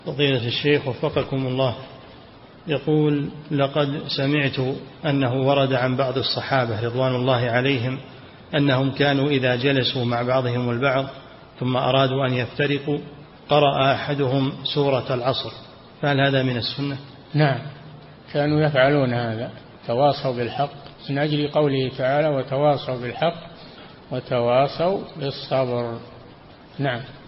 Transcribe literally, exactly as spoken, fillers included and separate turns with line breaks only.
فضيلة الشيخ وفقكم الله، يقول: لقد سمعت أنه ورد عن بعض الصحابة رضوان الله عليهم أنهم كانوا إذا جلسوا مع بعضهم البعض ثم أرادوا أن يفترقوا قرأ أحدهم سورة العصر، فهل هذا من السنة؟
نعم، كانوا يفعلون هذا، تواصوا بالحق من أجل قوله تعالى: وتواصوا بالحق وتواصوا بالصبر. نعم.